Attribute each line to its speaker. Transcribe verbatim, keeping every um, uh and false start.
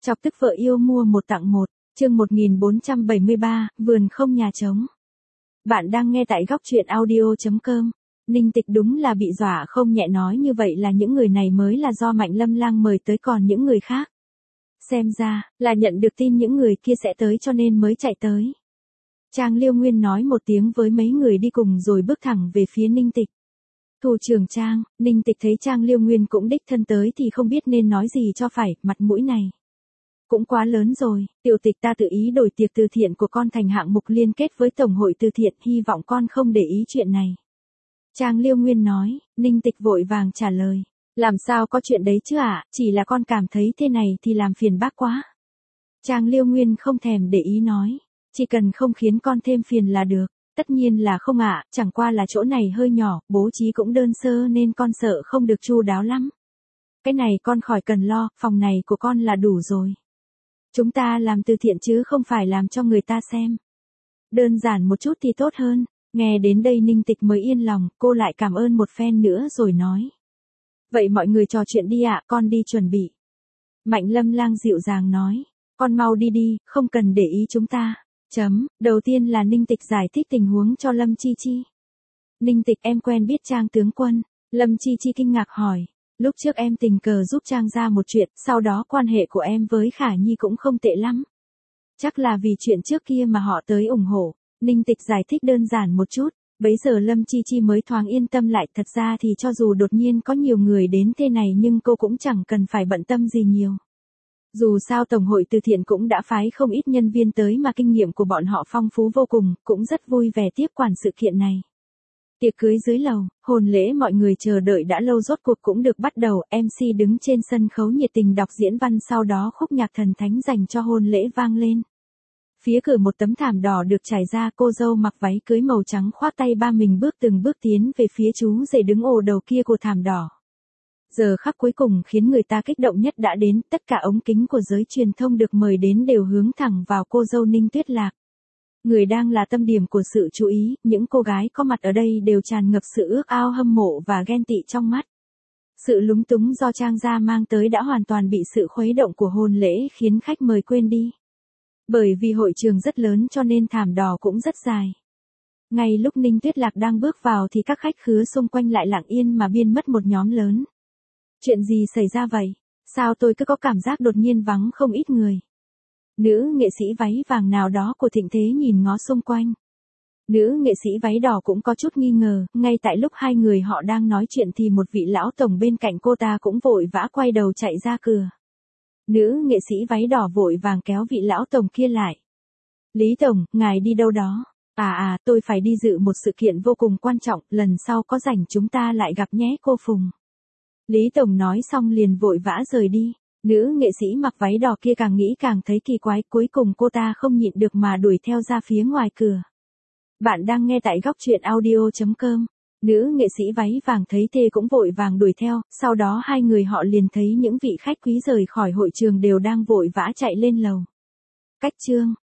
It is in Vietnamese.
Speaker 1: Chọc tức vợ yêu mua một tặng một, chương một nghìn bốn trăm bảy mươi ba, vườn không nhà trống. Bạn đang nghe tại góc truyện audio chấm com. Ninh Tịch đúng là bị dọa không nhẹ, nói như vậy là những người này mới là do Mạnh Lâm Lang mời tới, còn những người khác. Xem ra, là nhận được tin những người kia sẽ tới cho nên mới chạy tới. Trang Liêu Nguyên nói một tiếng với mấy người đi cùng rồi bước thẳng về phía Ninh Tịch. Thủ trưởng Trang, Ninh Tịch thấy Trang Liêu Nguyên cũng đích thân tới thì không biết nên nói gì cho phải, mặt mũi này cũng quá lớn rồi. Tiểu Tịch, ta tự ý đổi tiệc từ thiện của con thành hạng mục liên kết với Tổng hội từ thiện, hy vọng con không để ý chuyện này. Trang Liêu Nguyên nói. Ninh Tịch vội vàng trả lời. Làm sao có chuyện đấy chứ ạ, à? Chỉ là con cảm thấy thế này thì làm phiền bác quá. Trang Liêu Nguyên không thèm để ý nói. Chỉ cần không khiến con thêm phiền là được. Tất nhiên là không ạ, à, chẳng qua là chỗ này hơi nhỏ, bố trí cũng đơn sơ nên con sợ không được chu đáo lắm. Cái này con khỏi cần lo, phòng này của con là đủ rồi. Chúng ta làm từ thiện chứ không phải làm cho người ta xem. Đơn giản một chút thì tốt hơn. Nghe đến đây Ninh Tịch mới yên lòng, cô lại cảm ơn một phen nữa rồi nói. Vậy mọi người trò chuyện đi ạ, con đi chuẩn bị. Mạnh Lâm Lang dịu dàng nói. Con mau đi đi, không cần để ý chúng ta. Chấm, đầu tiên là Ninh Tịch giải thích tình huống cho Lâm Chi Chi. Ninh Tịch, em quen biết Trang tướng quân. Lâm Chi Chi kinh ngạc hỏi. Lúc trước em tình cờ giúp Trang ra một chuyện, sau đó quan hệ của em với Khả Nhi cũng không tệ lắm. Chắc là vì chuyện trước kia mà họ tới ủng hộ. Ninh Tịch giải thích đơn giản một chút, bấy giờ Lâm Chi Chi mới thoáng yên tâm lại. Thật ra thì cho dù đột nhiên có nhiều người đến thế này nhưng cô cũng chẳng cần phải bận tâm gì nhiều. Dù sao Tổng hội từ thiện cũng đã phái không ít nhân viên tới mà kinh nghiệm của bọn họ phong phú vô cùng, cũng rất vui vẻ tiếp quản sự kiện này. Tiệc cưới dưới lầu, hôn lễ mọi người chờ đợi đã lâu rốt cuộc cũng được bắt đầu, em xê đứng trên sân khấu nhiệt tình đọc diễn văn, sau đó khúc nhạc thần thánh dành cho hôn lễ vang lên. Phía cửa một tấm thảm đỏ được trải ra, cô dâu mặc váy cưới màu trắng khoác tay ba mình bước từng bước tiến về phía chú rể đứng ổ đầu kia của thảm đỏ. Giờ khắc cuối cùng khiến người ta kích động nhất đã đến, tất cả ống kính của giới truyền thông được mời đến đều hướng thẳng vào cô dâu Ninh Tuyết Lạc. Người đang là tâm điểm của sự chú ý, những cô gái có mặt ở đây đều tràn ngập sự ước ao hâm mộ và ghen tị trong mắt. Sự lúng túng do Trang gia mang tới đã hoàn toàn bị sự khuấy động của hôn lễ khiến khách mời quên đi. Bởi vì hội trường rất lớn cho nên thảm đỏ cũng rất dài. Ngay lúc Ninh Tuyết Lạc đang bước vào thì các khách khứa xung quanh lại lặng yên mà biên mất một nhóm lớn. Chuyện gì xảy ra vậy? Sao tôi cứ có cảm giác đột nhiên vắng không ít người? Nữ nghệ sĩ váy vàng nào đó của Thịnh Thế nhìn ngó xung quanh. Nữ nghệ sĩ váy đỏ cũng có chút nghi ngờ, ngay tại lúc hai người họ đang nói chuyện thì một vị lão tổng bên cạnh cô ta cũng vội vã quay đầu chạy ra cửa. Nữ nghệ sĩ váy đỏ vội vàng kéo vị lão tổng kia lại. Lý tổng, ngài đi đâu đó? À à, tôi phải đi dự một sự kiện vô cùng quan trọng, lần sau có rảnh chúng ta lại gặp nhé cô Phùng. Lý tổng nói xong liền vội vã rời đi. Nữ nghệ sĩ mặc váy đỏ kia càng nghĩ càng thấy kỳ quái, cuối cùng cô ta không nhịn được mà đuổi theo ra phía ngoài cửa. Bạn đang nghe tại góc truyện audio chấm com. Nữ nghệ sĩ váy vàng thấy thế cũng vội vàng đuổi theo, sau đó hai người họ liền thấy những vị khách quý rời khỏi hội trường đều đang vội vã chạy lên lầu. Cách chương